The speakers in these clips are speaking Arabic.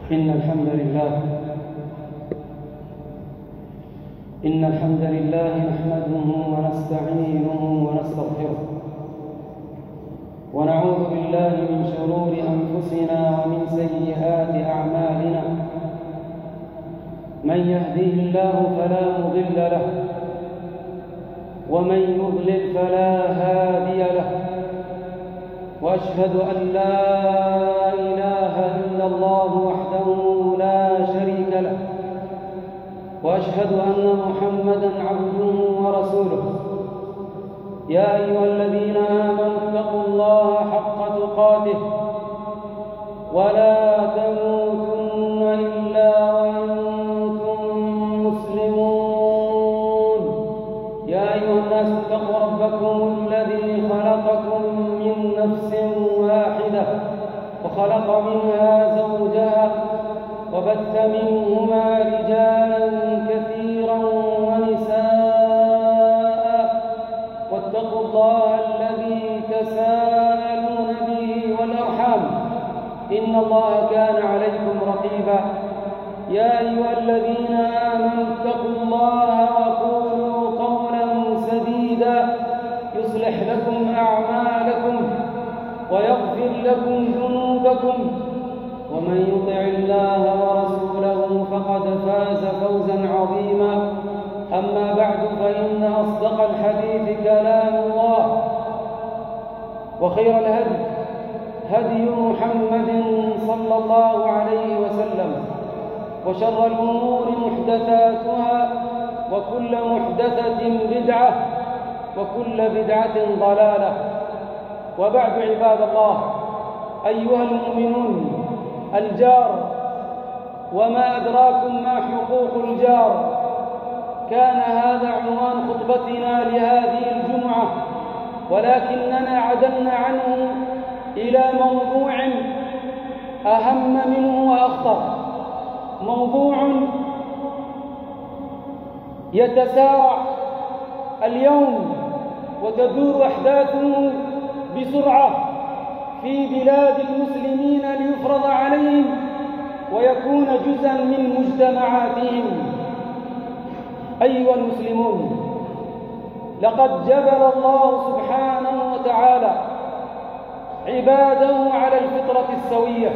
إن الحمد لله نحمده ونستعينه ونستغفره ونعوذ بالله من شرور أنفسنا ومن سيئات أعمالنا. من يهديه الله فلا مضل له ومن يضلل فلا هادي له، وأشهد أن لا إله إلا الله وحده لا شريك له، وأشهد أن محمدًا عبده ورسوله. يا أيها الذين آمنوا اتقوا الله حق تقاته ولا تموتن إلا وأنتم مسلمون. يا أيها الناس اتقوا ربكم الذي خلقكم من نفس واحدة وخلق منها زوجها وبث منهما رجالا كثيرا ونساء، واتقوا الله الذي تساءلون به والأرحام إن الله كان عليكم رقيبا. يا أيها الذين آمنوا اتقوا الله وقولوا قولا سديدا يصلح لكم أعمالكم ويغفر لكم ذنوبكم، ومن يطع الله ورسوله فقد فاز فوزا عظيما. أما بعد، فإن أصدق الحديث كلام الله، وخير الهدي هدي محمد صلى الله عليه وسلم، وشر الأمور محدثاتها، وكل محدثة بدعة، وكل بدعة ضلالة. وبعد، عباد الله، أيها المؤمنون، الجار وما أدراكم ما حقوق الجار. كان هذا عنوان خطبتنا لهذه الجمعة، ولكننا عدلنا عنه إلى موضوع أهم منه وأخطر، موضوع يتسارع اليوم وتدور أحداثه بسرعة في بلاد المسلمين ليفرض عليهم ويكون جزءا من مجتمعاتهم. أيها المسلمون، لقد جبل الله سبحانه وتعالى عباده على الفطرة السوية،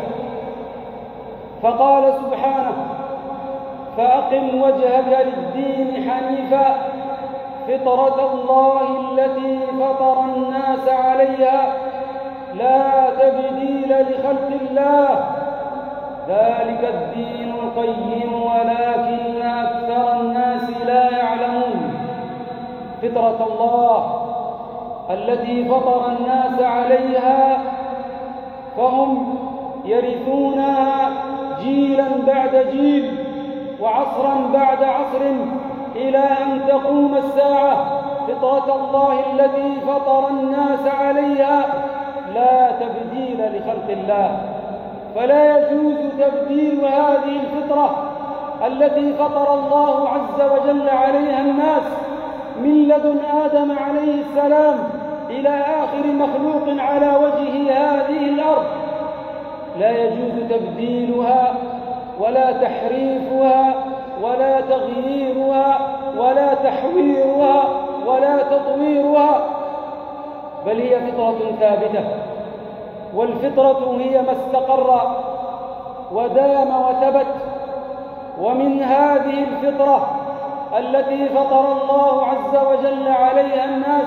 فقال سبحانه: فأقم وجهك للدين حنيفا فطرة الله التي فطر الناس عليها لا تبديل لخلق الله ذلك الدين القيم ولكن أكثر الناس لا يعلمون. فطرة الله التي فطر الناس عليها، فهم يرثونها جيلا بعد جيل وعصرا بعد عصر إلى أن تقوم الساعة. فطرة الله التي فطر الناس عليها لا تبديل لخلق الله، فلا يجوز تبديل هذه الفطرة التي فطر الله عز وجل عليها الناس من لدن آدم عليه السلام إلى آخر مخلوق على وجه هذه الأرض. لا يجوز تبديلها ولا تحريفها ولا تغييرها ولا تحويرها ولا تطويرها، بل هي فطرة ثابتة. والفطرة هي ما استقر ودام وثبت. ومن هذه الفطرة التي فطر الله عز وجل عليها الناس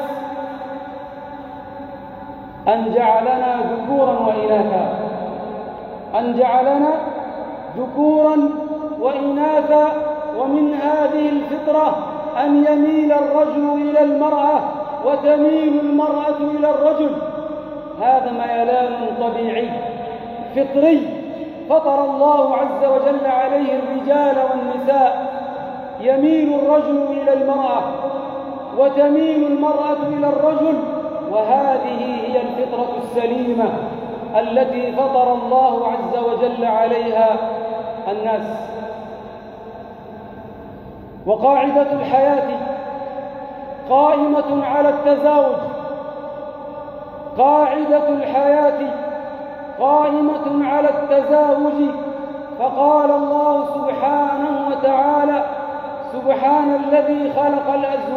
أن جعلنا ذكورا وإناثا، أن جعلنا ذكورا وإناثا. ومن هذه الفطرة أن يميل الرجل إلى المرأة وتميل المرأة إلى الرجل. هذا ميلان طبيعي فطري فطر الله عز وجل عليه الرجال والنساء. يميل الرجل إلى المرأة وتميل المرأة إلى الرجل، وهذه هي الفطرة السليمة التي فطر الله عز وجل عليها الناس. وقاعدة الحياة قائمة على التزاوج، قاعدة الحياة قائمة على التزاوج، فقال الله سبحانه وتعالى: سبحان الذي خلق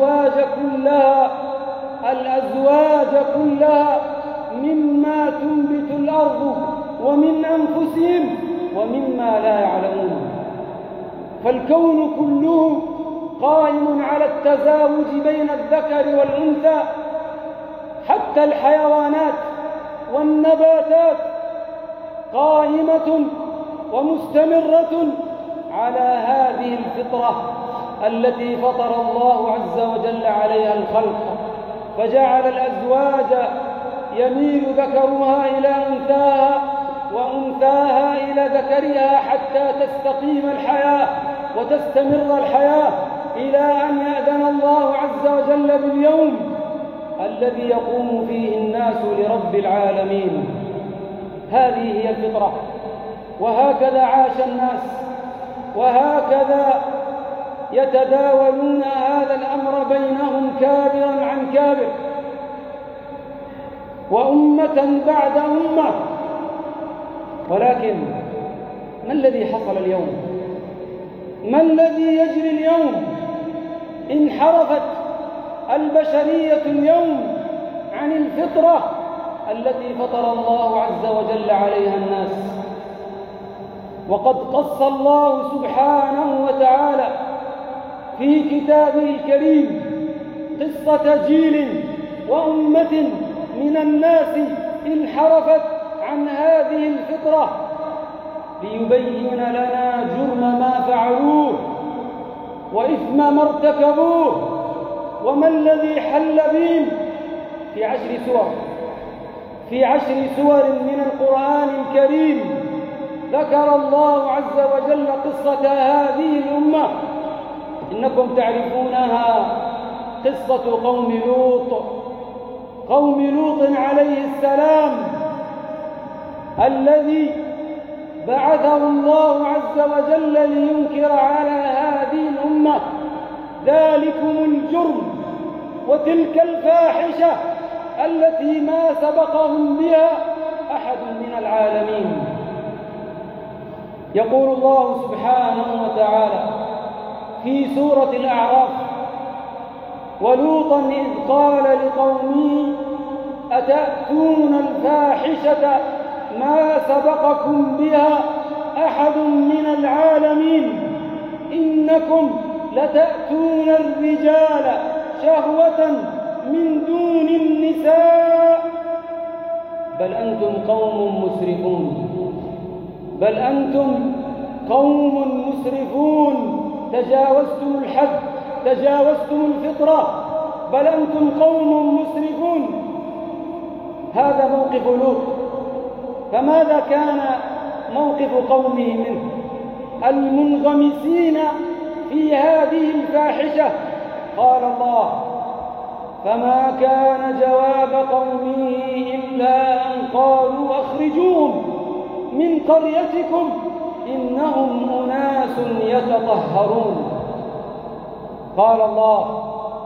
الأزواج كلها مما تنبت الأرض ومن أنفسهم ومما لا يعلمون. فالكون كله قائم على التزاوج بين الذكر والأنثى، حتى الحيوانات والنباتات قائمة ومستمرة على هذه الفطرة التي فطر الله عز وجل عليها الخلق، فجعل الأزواج يميل ذكرها إلى أنثاها وأنثاها إلى ذكرها حتى تستقيم الحياة وتستمر الحياة إلى أن يأذن الله عز وجل باليوم الذي يقوم فيه الناس لرب العالمين. هذه هي الفطرة، وهكذا عاش الناس، وهكذا يتداولون هذا الأمر بينهم كابرا عن كابر وأمة بعد أمة. ولكن ما الذي حصل اليوم؟ ما الذي يجري اليوم؟ انحرفت البشرية اليوم عن الفطرة التي فطر الله عز وجل عليها الناس. وقد قص الله سبحانه وتعالى في كتابه الكريم قصة جيل وأمة من الناس انحرفت عن هذه الفطرة ليبين لنا جرم ما فعلوه وإثم ما ارتكبوه وما الذي حل بهم في 10 سور من القرآن الكريم. ذكر الله عز وجل قصة هذه الأمة، إنكم تعرفونها، قصة قوم لوط عليه السلام، الذي بعثه الله عز وجل لينكر على هذه الأمة ذلكم الجرم وتلك الفاحشة التي ما سبقهم بها أحد من العالمين. يقول الله سبحانه وتعالى في سورة الأعراف: ولوطا إذ قال لقومه أتأتون الفاحشة ما سبقكم بها أحد من العالمين إنكم لتأتون الرجال شهوة من دون النساء بل أنتم قوم مسرفون تجاوزتم الحد، تجاوزتم الفطرة، بل أنتم قوم مسرفون. هذا موقف لوط. فماذا كان موقف قومه منه المنغمسين في هذه الفاحشة؟ قال الله: فما كان جواب قومه إلا أن قالوا أخرجوهم من قريتكم إنهم أناس يتطهرون. قال الله: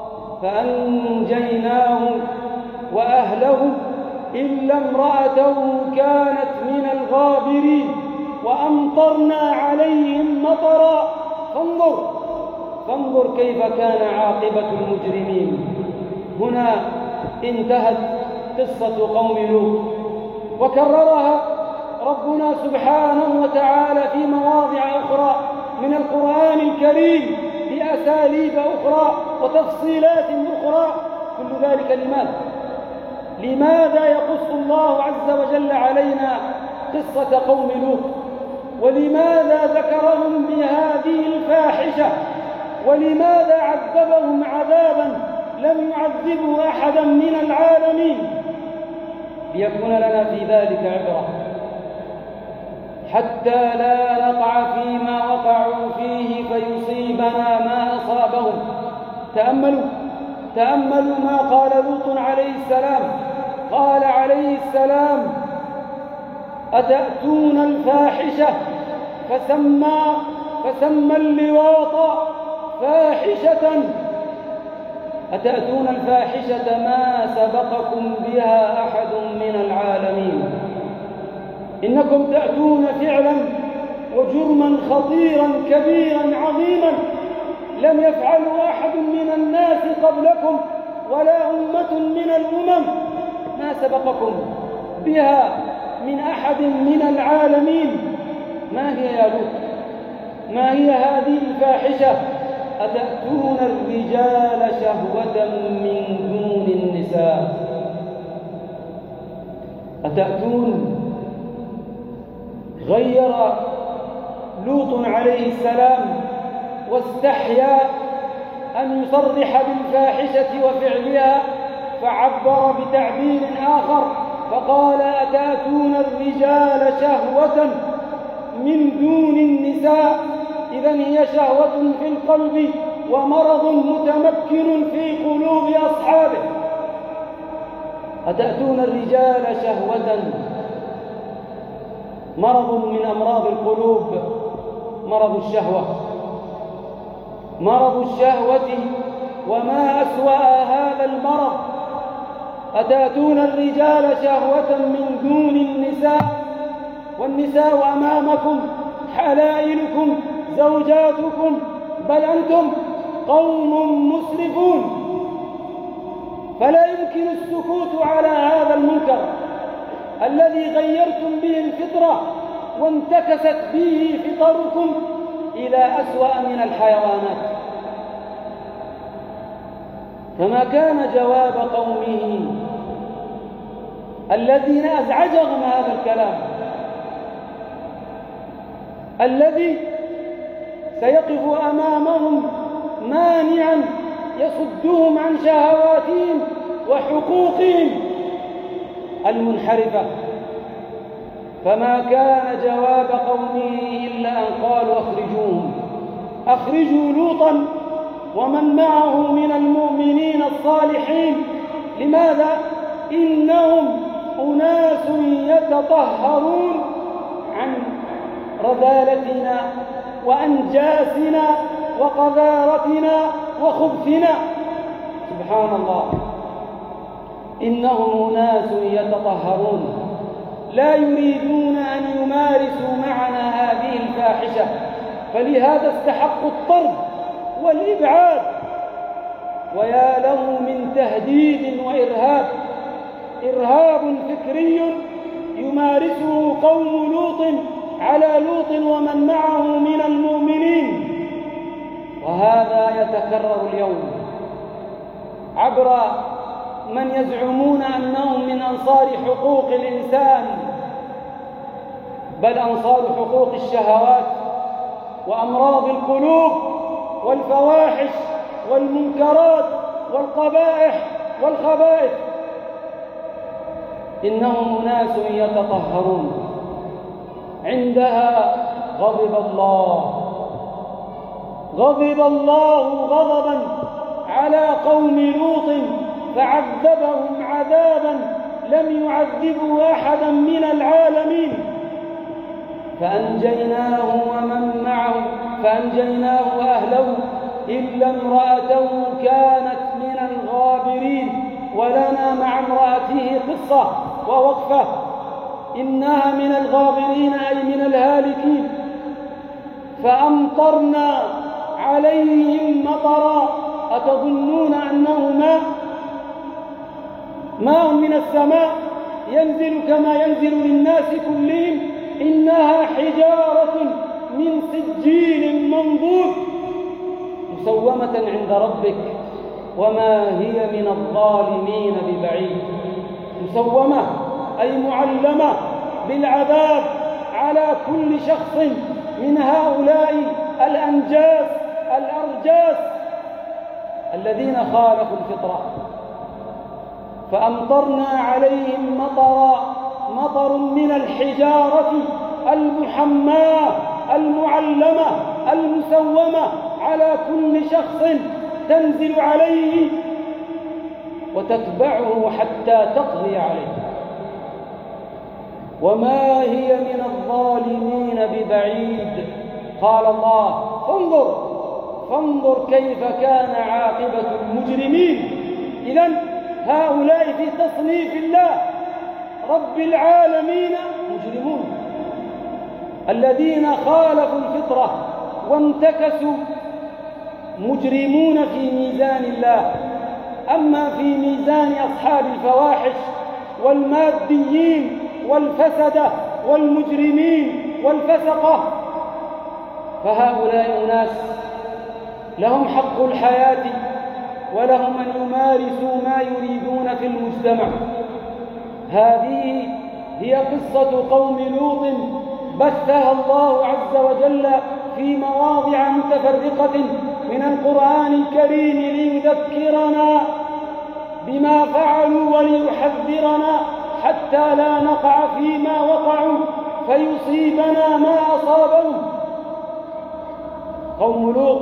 فأنجيناه وأهله إلا امرأته كانت من الغابرين وأمطرنا عليهم مطرا فانظر كيف كان عاقبة المجرمين. هنا انتهت قصة قوم لوط، وكررها ربنا سبحانه وتعالى في مواضع أخرى من القرآن الكريم بأساليب أخرى وتفصيلات أخرى. كل ذلك لماذا يقص الله عز وجل علينا قصة قوم لوط؟ ولماذا ذكرهم بهذه الفاحشة؟ ولماذا عذبهم عذابا لم يعذبه أحدا من العالمين؟ ليكون لنا في ذلك عبرة، حتى لا نقع فيما وقعوا فيه فيصيبنا ما أصابهم. تأملوا ما قال لوط عليه السلام. قال عليه السلام: أتأتون الفاحشة، فسمى اللواط فاحشة. أتأتون الفاحشة ما سبقكم بها أحد من العالمين. إنكم تأتون فعلا وجرما خطيرا كبيرا عظيما لم يفعله أحد من الناس قبلكم ولا أمة من الأمم ما سبقكم بها من أحد من العالمين. ما هي يا لوط؟ ما هي هذه الفاحشة؟ أتأتون الرجال شهوة من دون النساء. أتأتون. غير لوط عليه السلام واستحيا أن يصرح بالفاحشة وفعلها، فعبر بتعبير آخر فقال أتأتون الرجال شهوة من دون النساء. إذن هي شهوة في القلب ومرض متمكن في قلوب أصحابه. أتأتون الرجال شهوة، مرض من أمراض القلوب، مرض الشهوة، مرض الشهوة. وما أسوأ هذا المرض. أتأتون الرجال شهوة من دون النساء، والنساء أمامكم حلائلكم زوجاتكم، بل أنتم قوم مسرفون. فلا يمكن السكوت على هذا المنكر الذي غيرتم به الفطرة وانتكست به فطركم إلى أسوأ من الحيوانات. فما كان جواب قومه الذين أزعجهم هذا الكلام، الذي سيقف أمامهم مانعا يصدهم عن شهواتهم وحقوقهم المنحرفة. فما كان جواب قومه إلا أن قالوا أخرجوهم، أخرجوا لوطا ومن معه من المؤمنين الصالحين. لماذا؟ إنهم أناس يتطهرون عن رذالتنا وأنجاسنا وقذارتنا وخبثنا. سبحان الله. إنهم أناس يتطهرون لا يريدون أن يمارسوا معنا هذه الفاحشة، فلهذا استحقوا الطرد والإبعاد. ويا له من تهديد وإرهاب، إرهاب فكري يمارسه قوم لوط على لوط ومن معه من المؤمنين. وهذا يتكرر اليوم عبر من يزعمون أنهم من أنصار حقوق الإنسان، بل أنصار حقوق الشهوات وأمراض القلوب والفواحش والمنكرات والقبائح والخبائث. إنهم أناس يتطهرون. عندها غضب الله، غضب الله غضبا على قوم لوط فعذبهم عذابا لم يعذبوا أحدا من العالمين. فأنجيناه ومن معه، فأنجيناه وأهله إلا امرأته كانت من الغابرين. ولنا مع امرأته قصة ووقفة. إنها من الغابرين أي من الهالكين. فأمطرنا عليهم مطرا. أتظنون أنه ماء من السماء ينزل كما ينزل للناس كلهم؟ إنها حجارة من سجيل منضود مسومة عند ربك وما هي من الظالمين ببعيد. مسومة أي معلمة بالعذاب على كل شخص من هؤلاء الأنجاس الأرجاس الذين خالفوا الفطرة. فأمطرنا عليهم مطرا، مطر من الحجارة المحماة المعلمة المسومة على كل شخص تنزل عليه وتتبعه حتى تقضي عليه. وما هي من الظالمين ببعيد. قال الله فانظر كيف كان عاقبة المجرمين. إذن هؤلاء في تصنيف الله رب العالمين مجرمون. الذين خالفوا الفطرة وانتكسوا مجرمون في ميزان الله. أما في ميزان أصحاب الفواحش والماديين والفسدة والمجرمين والفسقة فهؤلاء أناس لهم حق الحياة ولهم أن يمارسوا ما يريدون في المجتمع. هذه هي قصة قوم لوط بثها الله عز وجل في مواضع متفرقة من القرآن الكريم ليذكرنا بما فعلوا وليحذرنا حتى لا نقع فيما وقعوا فيصيبنا ما أصابهم. قوم لوط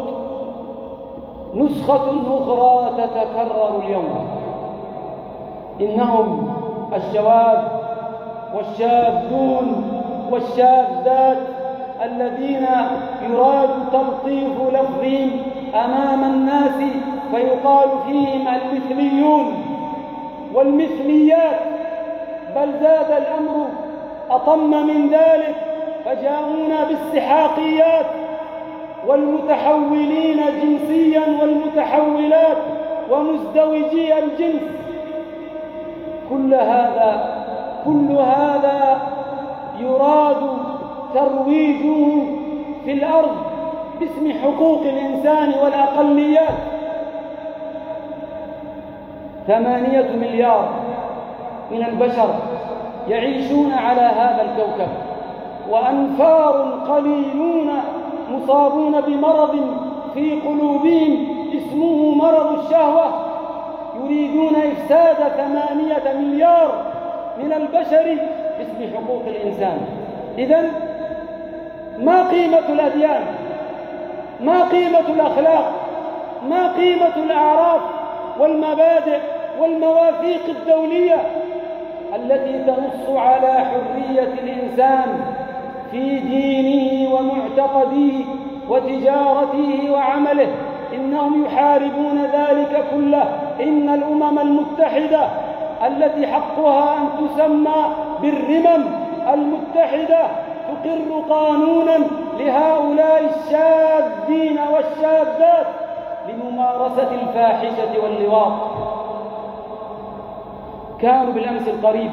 نسخة أخرى تتكرر اليوم. إنهم الشواذ والشاذون والشاذات الذين يراد تلطيف لفظهم أمام الناس فيقال فيهم المثليون والمثليات، بل زاد الأمر أطم من ذلك فجاءونا بالسحاقيات والمتحولين جنسيا والمتحولات ومزدوجي الجنس. كل هذا يراد ترويجه في الأرض باسم حقوق الإنسان والأقليات. 8 مليار من البشر يعيشون على هذا الكوكب، وأنفار قليلون مصابون بمرض في قلوبهم اسمه مرض الشهوة، يريدون إفساد 8 مليار من البشر باسم حقوق الإنسان. إذن ما قيمة الأديان؟ ما قيمة الأخلاق؟ ما قيمة الأعراف والمبادئ والمواثيق الدولية التي تنص على حرية الإنسان في دينه ومعتقده وتجارته وعمله؟ إنهم يحاربون ذلك كله. إن الأمم المتحدة التي حقها أن تسمى بالرمم المتحدة تقر قانونا لهؤلاء الشاذين والشاذات لممارسة الفاحشة واللواط. كانوا بالأمس القريب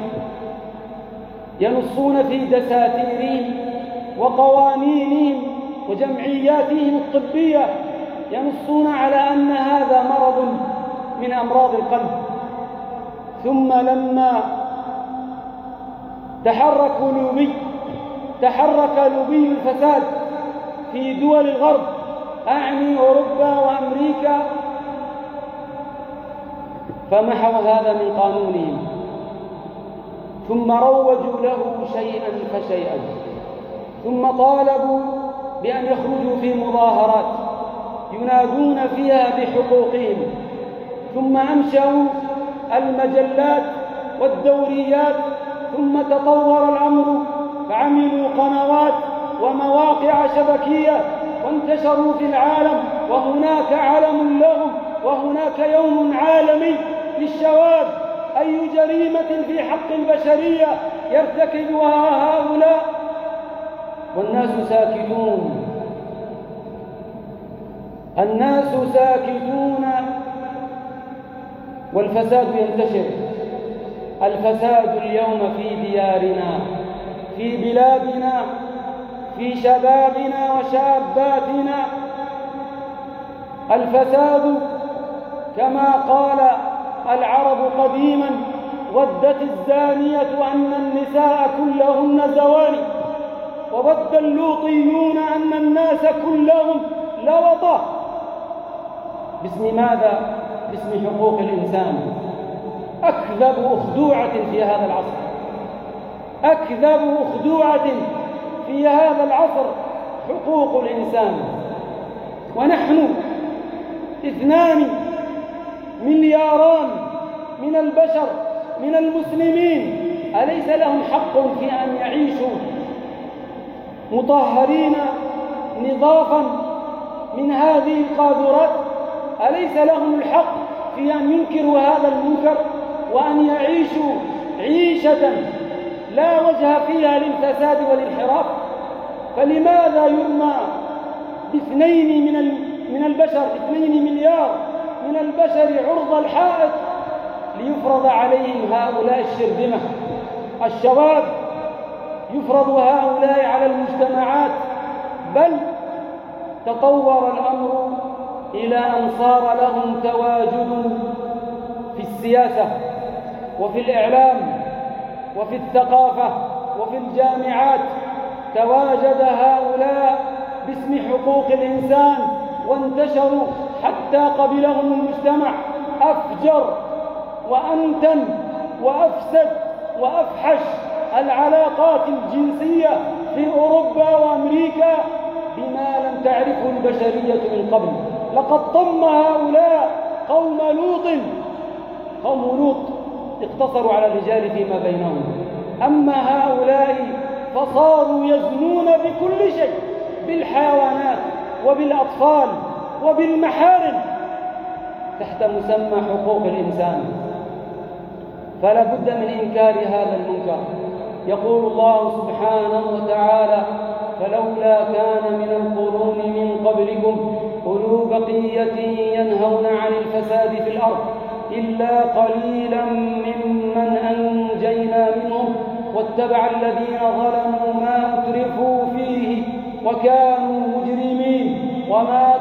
ينصون في دساتيرهم وقوانينهم وجمعياتهم الطبية، ينصون على أن هذا مرض من أمراض القلب. ثم لما تحرك لوبي الفساد في دول الغرب، أعني أوروبا وأمريكا، فمحوا هذا من قانونهم ثم روجوا له شيئا فشيئا، ثم طالبوا بأن يخرجوا في مظاهرات ينادون فيها بحقوقهم، ثم أنشأوا المجلات والدوريات، ثم تطور الأمر فعملوا قنوات ومواقع شبكية وانتشروا في العالم، وهناك علم لهم وهناك يوم عالمي للشواذ. أي جريمة في حق البشرية يرتكبها هؤلاء والناس ساكتون. الناس ساكتون والفساد ينتشر. الفساد اليوم في ديارنا، في بلادنا، في شبابنا وشاباتنا. الفساد كما قال العرب قديما: ودت الزانية أن النساء كلهن زواني، وود اللوطيون أن الناس كلهم لوطة. باسم ماذا؟ باسم حقوق الإنسان. أكذب أخدوعة في هذا العصر، أكذب أخدوعة في هذا العصر حقوق الإنسان. ونحن 2 ملياران من البشر من المسلمين، أليس لهم حق في أن يعيشوا مطهرين نظافا من هذه القاذورات؟ أليس لهم الحق في أن ينكروا هذا المنكر وأن يعيشوا عيشة لا وجه فيها للفساد والانحراف؟ فلماذا يرمى باثنين من البشر، 2 مليار من البشر عرض الحائط ليفرض عليهم هؤلاء الشرذمة الشباب؟ يفرض هؤلاء على المجتمعات، بل تطور الأمر إلى أن صار لهم تواجد في السياسة وفي الإعلام وفي الثقافة وفي الجامعات. تواجد هؤلاء باسم حقوق الإنسان وانتشروا حتى قبلهم المجتمع. أفجر وأنتن وأفسد وأفحش العلاقات الجنسية في أوروبا وأمريكا بما لم تعرفه البشرية من قبل. لقد طم هؤلاء قوم لوط اقتصروا على الرجال فيما بينهم، أما هؤلاء فصاروا يزنون بكل شيء، بالحيوانات وبالأطفال وبالمحارم تحت مسمى حقوق الإنسان. فلا بد من إنكار هذا المنكر. يقول الله سبحانه وتعالى: فلولا كان من القرون من قبلكم أولو بقية ينهون عن الفساد في الأرض إلا قليلا ممن أنجينا منهم واتبع الذين ظلموا ما أترفوا فيه وكانوا مجرمين وما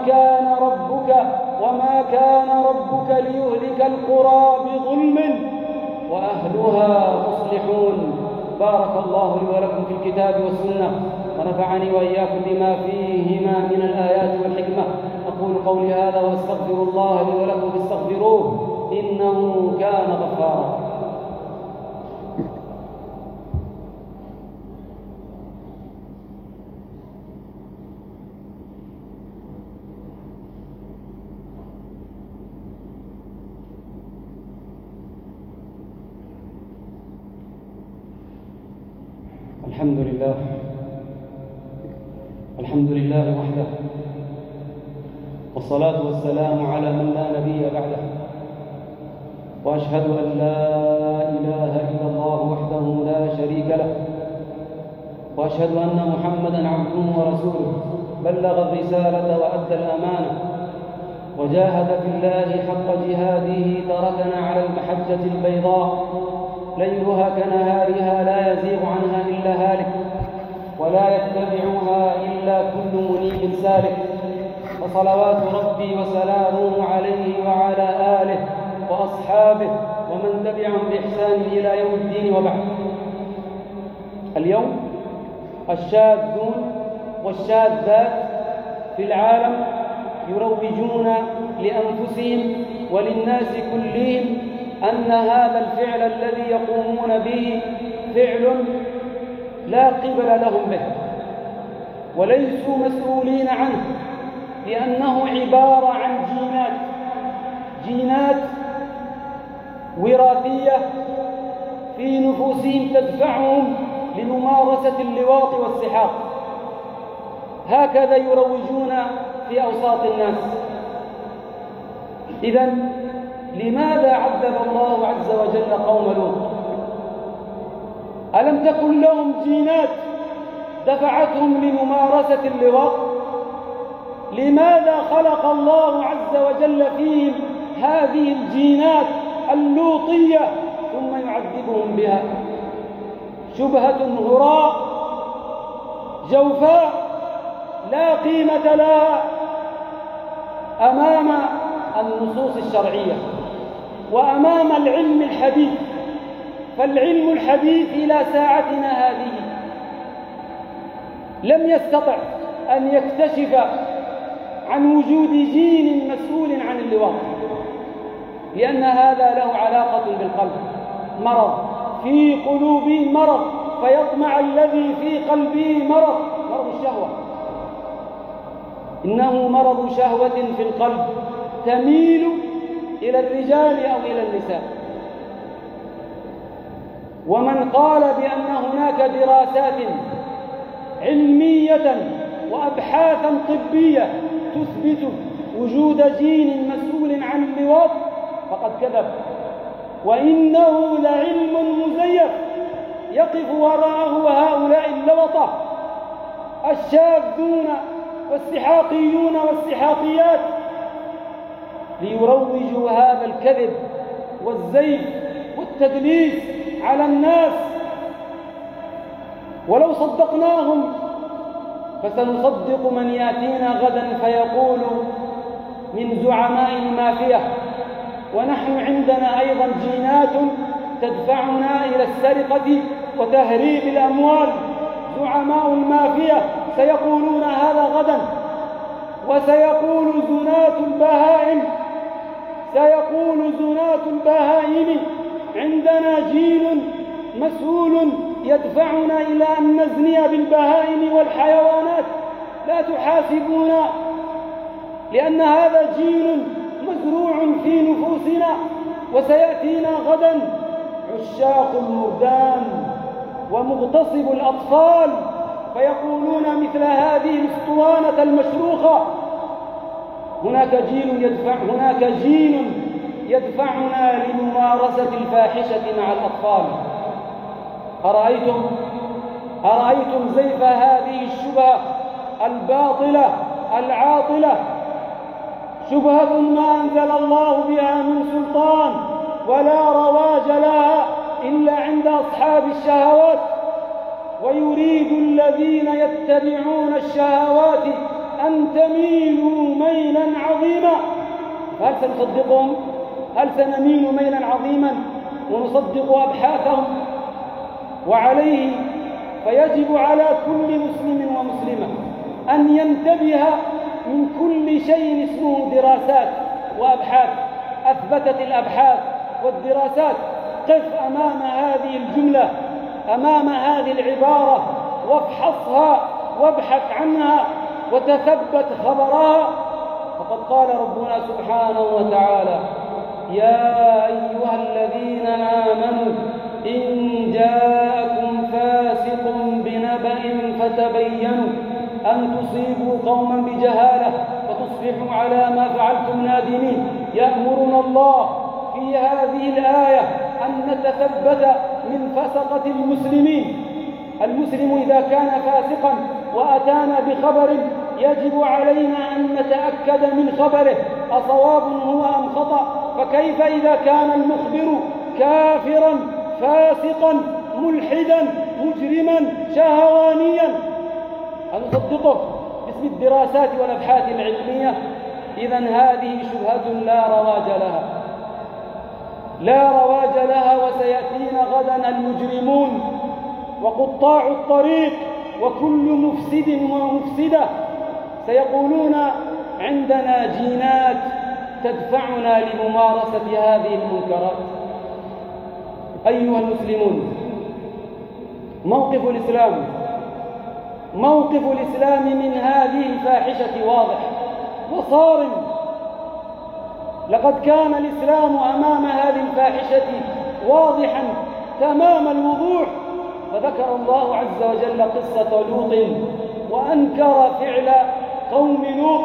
كان ربك ليهلك القرى بظلم وأهلها مصلحون. بارك الله لي ولكم في الكتاب والسنة، ونفعني وإياكم بما فيهما من الآيات والحكمة. أقول قولي هذا وأستغفر الله لي ولكم فاستغفروه إنه كان غفارا. الحمد لله وحده، والصلاة والسلام على من لا نبي بعده، وأشهد أن لا إله إلا الله وحده لا شريك له، وأشهد أن محمدًا عبده ورسوله بلغ الرسالة وأدى الأمانة وجاهد في الله حق جهاده. تركنا على المحجة البيضاء ليلها كنهارها لا يزيغ عنها إلا هالك ولا يتبعها إلا كل منيب سالك. فصلوات ربي وسلامه عليه وعلى آله وأصحابه ومن تبعهم بإحسان إلى يوم الدين. وبعد، اليوم الشاذون والشاذات في العالم يروجون لأنفسهم وللناس كلهم أن هذا الفعل الذي يقومون به فعل لا قبل لهم به وليسوا مسؤولين عنه، لأنه عبارة عن جينات وراثية في نفوسهم تدفعهم لممارسة اللواط والسحاق. هكذا يروجون في أوساط الناس. إذن لماذا عذب الله عز وجل قوم لوط؟ ألم تكن لهم جينات دفعتهم لممارسة اللواط؟ لماذا خلق الله عز وجل فيهم هذه الجينات اللوطية ثم يعذبهم بها؟ شبهة هراء جوفاء لا قيمة لها أمام النصوص الشرعية وأمام العلم الحديث. فالعلم الحديث إلى ساعتنا هذه لم يستطع أن يكتشف عن وجود جين مسؤول عن اللواط، لأن هذا له علاقة بالقلب، مرض في قلوبه، مرض فيطمع الذي في قلبه مرض الشهوة. إنه مرض شهوة في القلب تميل إلى الرجال أو إلى النساء. ومن قال بأن هناك دراسات علمية وأبحاثا طبية تثبت وجود جين مسؤول عن اللواط فقد كذب، وإنه لعلم مزيف يقف وراءه هؤلاء اللوطة الشاذون والسحاقيون والسحاقيات ليروجوا هذا الكذب والزيف والتدليس على الناس. ولو صدقناهم فسنصدق من يأتينا غدا فيقول من زعماء المافية: ونحن عندنا أيضا جينات تدفعنا إلى السرقة وتهريب الأموال. زعماء المافية سيقولون هذا غدا. وسيقول زناة البهائم عندنا جيل مسؤول يدفعنا إلى أن نزني بالبهائم والحيوانات، لا تحاسبونا، لأن هذا جيل مزروع في نفوسنا. وسيأتينا غدا عشاق المردان ومغتصب الأطفال فيقولون مثل هذه الاسطوانة المشروخة: هناك جيل يدفعنا لممارسة الفاحشة مع الأطفال. أرأيتم زيف هذه الشبهة الباطلة العاطلة؟ شبهة ما أنزل الله بها من سلطان ولا رواج لها إلا عند أصحاب الشهوات. ويريد الذين يتبعون الشهوات أن تميلوا ميلا عظيما. هل سنصدقهم؟ هل سنميل ميلا عظيما ونصدق أبحاثهم؟ وعليه فيجب على كل مسلم ومسلمة أن ينتبه من كل شيء اسمه دراسات وأبحاث. أثبتت الأبحاث والدراسات. قف أمام هذه الجملة، أمام هذه العبارة، وافحصها وابحث عنها وتثبت خبرها. فقد قال ربنا سبحانه وتعالى: يا أيها الذين آمنوا إن جاءكم فاسق بنبأ فتبينوا أن تصيبوا قوما بجهالة فتصبحوا على ما فعلتم نادمين. يأمرنا الله في هذه الآية أن نتثبت من فسقة المسلمين. المسلم إذا كان فاسقا وأتانا بخبر يجب علينا أن نتأكد من خبره أصواب هو أم خطأ. فكيف إذا كان المخبر كافرا فاسقا ملحدا مجرما شهوانيا؟ هنصدقه باسم الدراسات والأبحاث العلمية؟ إذن هذه شبهة لا رواج لها. وسيأتينا غدا المجرمون وقطاع الطريق وكل مفسد ومفسدة سيقولون عندنا جينات تدفعنا لممارسة هذه المنكرات. أيها المسلمون، موقف الإسلام من هذه الفاحشة واضح وصارم. لقد كان الإسلام أمام هذه الفاحشة واضحا تمام الوضوح. فذكر الله عز وجل قصة لوط وأنكر فعل قوم لوط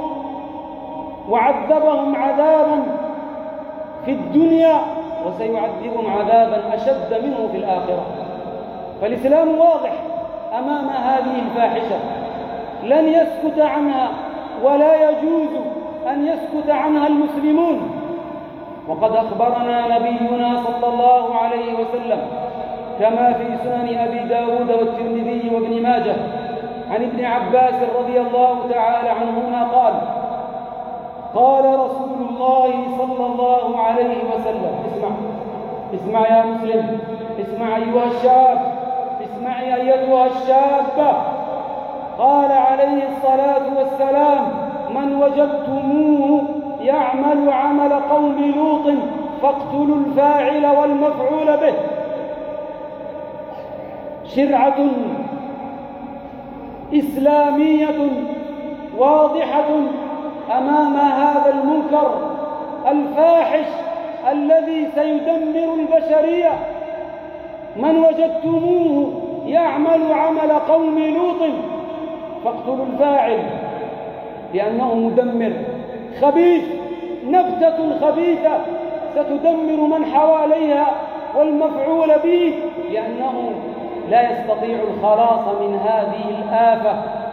وعذبهم عذابا في الدنيا وسيعذبهم عذابا أشد منه في الآخرة. فالإسلام واضح أمام هذه الفاحشة، لن يسكت عنها ولا يجوز أن يسكت عنها المسلمون. وقد أخبرنا نبينا صلى الله عليه وسلم كما في سنن أبي داود والترمذي وابن ماجه عن ابن عباس رضي الله تعالى عنهما قال: قال رسول الله صلى الله عليه وسلم. اسمع يا مسلم، اسمع أيها الشاب، اسمعي أيتها الشابة. قال عليه الصلاة والسلام: من وجدتموه يعمل عمل قوم لوط فاقتلوا الفاعل والمفعول به. شرعة إسلامية واضحة أمام هذا المنكر الفاحش الذي سيدمر البشرية. من وجدتموه يعمل عمل قوم لوط فاقتلوا الفاعل لأنه مدمر خبيث، نبتة خبيثة ستدمر من حواليها، والمفعول به لأنه لا يستطيع الخلاص من هذه الآفة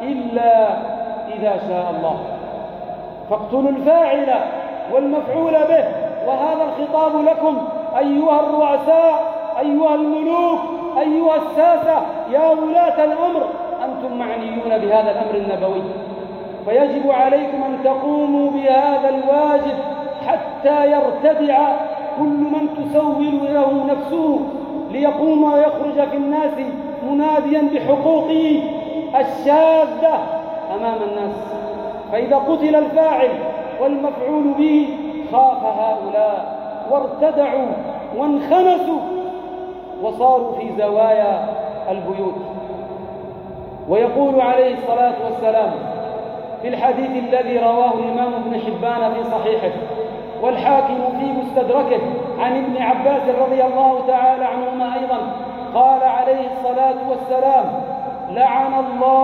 إلا إذا شاء الله. فاقتلوا الفاعل والمفعول به. وهذا الخطاب لكم أيها الرؤساء، أيها الملوك، أيها الساسة، يا ولاة الأمر، أنتم معنيون بهذا الأمر النبوي، فيجب عليكم أن تقوموا بهذا الواجب حتى يرتدع كل من تسول له نفسه ليقوم ويخرج في الناس مناديا بحقوقه الشاذة أمام الناس. فإذا قتل الفاعل والمفعول به خاف هؤلاء وارتدعوا وانخنسوا وصاروا في زوايا البيوت. ويقول عليه الصلاة والسلام في الحديث الذي رواه الإمام ابن حبان في صحيحه والحاكم في مستدركه عن ابن عباس رضي الله تعالى عنهما أيضا، قال عليه الصلاة والسلام: لعن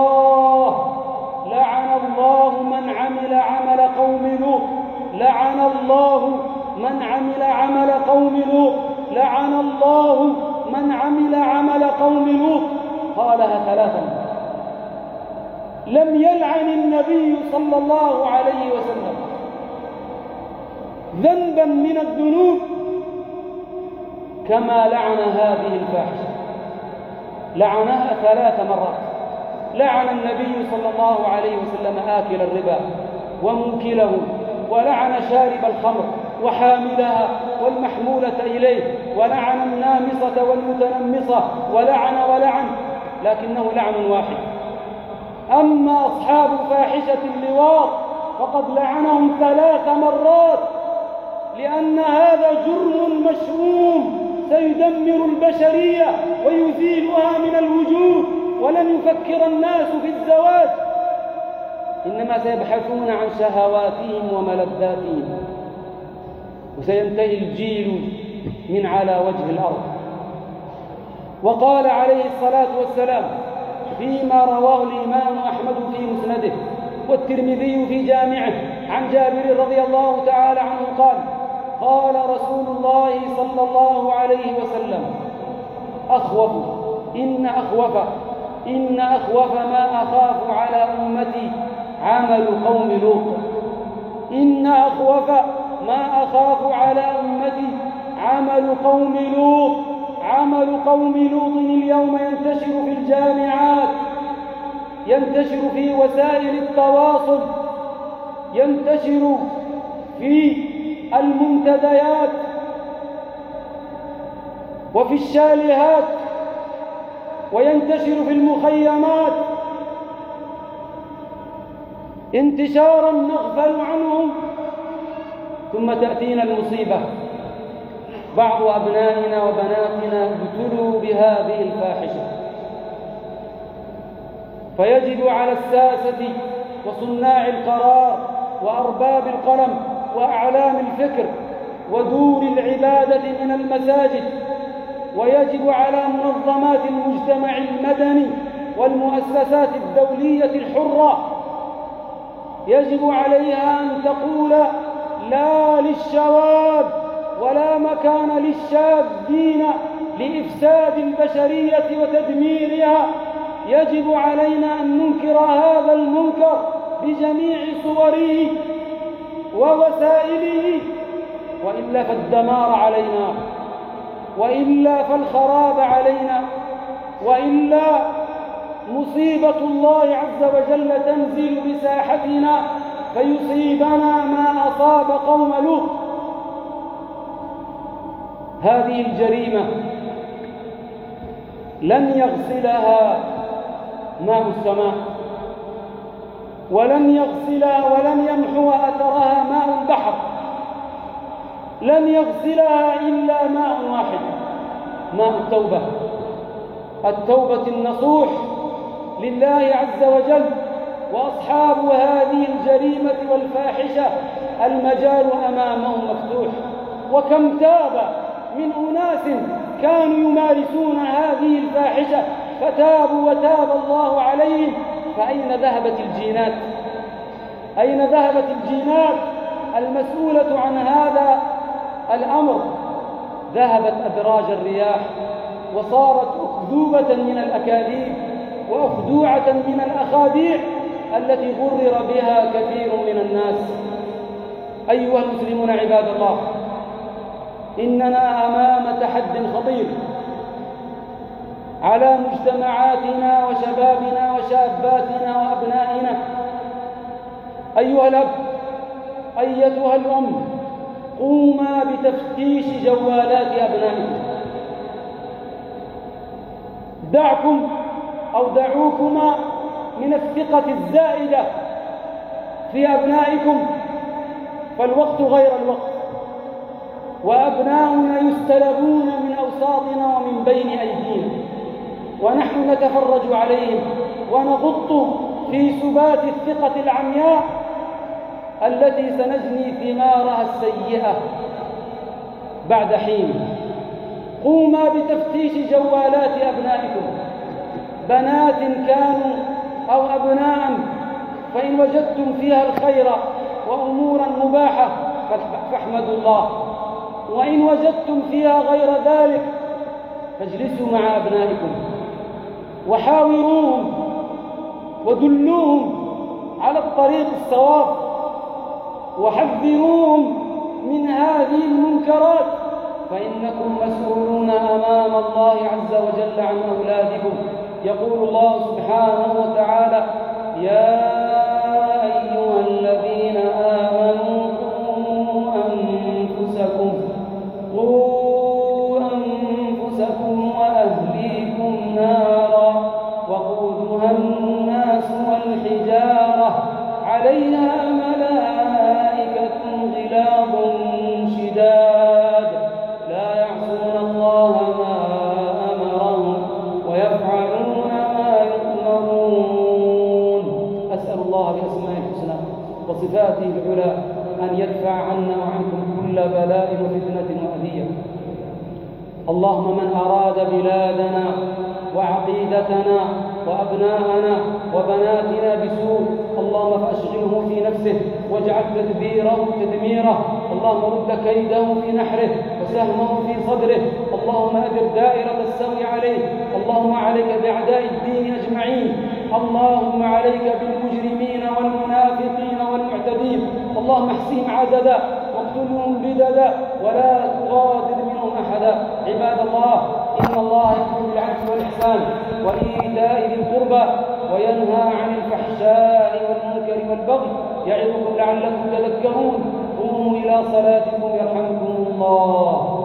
الله من عمل عمل قوم لوط، لعن الله من عمل عمل قوم لوط، لعن الله من عمل عمل قوم لوط. قالها ثلاثا. لم يلعن النبي صلى الله عليه وسلم ذنبا من الذنوب كما لعن هذه الفاحشة، لعنها 3 مرات. لعن النبي صلى الله عليه وسلم آكل الربا وموكله، ولعن شارب الخمر وحاملها والمحمولة إليه، ولعن النامصة والمتنمصة، ولعن، لكنه لعن واحد. أما أصحاب فاحشة اللواط فقد لعنهم 3 مرات، لأن هذا جرم مشؤوم سيدمر البشرية ويزيلها من الوجود، ولن يفكر الناس في الزواج، إنما سيبحثون عن شهواتهم وملذاتهم، وسينتهي الجيل من على وجه الأرض. وقال عليه الصلاة والسلام فيما رواه الإمام أحمد في مسنده والترمذي في جامعه عن جابر رضي الله تعالى عنه قال: قال رسول الله صلى الله عليه وسلم: إن أخوف ما أخاف على أمتي عمل قوم لوط. إن أخوف ما أخاف على أمتي عمل قوم لوط. عمل قوم لوط اليوم ينتشر في الجامعات، ينتشر في وسائل التواصل، ينتشر في المنتديات وفي الشاليهات، وينتشر في المخيمات انتشارا نغفل عنه، ثم تأتينا المصيبة. بعض أبنائنا وبناتنا ابتلوا بهذه الفاحشة. فيجب على الساسة وصناع القرار وأرباب القلم وأعلام الفكر ودور العبادة من المساجد، ويجب على منظمات المجتمع المدني والمؤسسات الدولية الحرة، يجب عليها أن تقول لا للشواذ ولا مكان للشاذين لإفساد البشرية وتدميرها. يجب علينا أن ننكر هذا المنكر بجميع صوره ووسائله، وإلا فالدمار علينا، وإلا فالخراب علينا، وإلا مصيبة الله عز وجل تنزل بساحتنا فيصيبنا ما أصاب قوم لوط. هذه الجريمة لن يغسلها ماء السماء، ولن يغسلها ولن يمحو أثرها ماء البحر، لن يغسلها إلا ماء واحد، ماء التوبة، التوبة النصوح لله عز وجل. وأصحاب هذه الجريمة والفاحشة المجال أمامهم مفتوح. وكم تاب من أناس كانوا يمارسون هذه الفاحشة فتابوا وتاب الله عليهم، فأين ذهبت الجينات؟ أين ذهبت الجينات المسؤولة عن هذا الأمر؟ ذهبت أدراج الرياح وصارت أكذوبة من الأكاذيب، وأخدوعة من الأخاديع التي غرر بها كثير من الناس. أيها المسلمون عباد الله، إننا أمام تحد خطير على مجتمعاتنا وشبابنا وشاباتنا وأبنائنا. أيها الأب، أيتها الأم، قوما بتفتيش جوالات أبنائكم. دعوكما من الثقة الزائدة في أبنائكم، فالوقت غير الوقت، وأبناؤنا يستلبون من أوساطنا ومن بين أيدينا، ونحن نتفرج عليهم ونغط في سبات الثقة العمياء التي سنجني ثمارها السيئة بعد حين. قوما بتفتيش جوالات أبنائكم، بنات كانوا أو أبناء، فإن وجدتم فيها الخير وأمورا مباحة فاحمدوا الله، وإن وجدتم فيها غير ذلك فاجلسوا مع أبنائكم وحاوروهم ودلوهم على الطريق الصواب، وحذروهم من هذه المنكرات، فإنكم مسؤولون أمام الله عز وجل عن أولادكم. يقول الله سبحانه وتعالى: يا أيها الذين آمنوا قوا أنفسكم وأهليكم نارا وقودها الناس والحجارة عليها ملائكة غلاظ شداد لا يعصون الله ما أمرهم ويفعلون ما يؤمرون. أسأل الله بأسمائه الحسنى وصفاته العلى أن يدفع عنا وعنكم كل بلاء وفتنة وأذية. اللهم من أراد بلادنا وعقيدتنا وأبناءنا وبناتنا بسوء اللهم فأشغله في نفسه واجعل تدبيره تدميره، اللهم رد كيده في نحره وسهمه في صدره، اللهم أدر دائرة السوء عليه، اللهم عليك بأعداء الدين أجمعين، اللهم عليك بالمجرمين والمنافقين والمعتدين، اللهم احصهم عددا واقتلهم بددا ولا تغادر منهم أحدا. عباد الله، إن الله يأمر بالعدل والإحسان وإيتاء ذي القربى وينهى عن الفحشاء والمنكر والبغي يعظكم لعلكم تذكرون. قوموا إلى صلاتكم يرحمكم الله.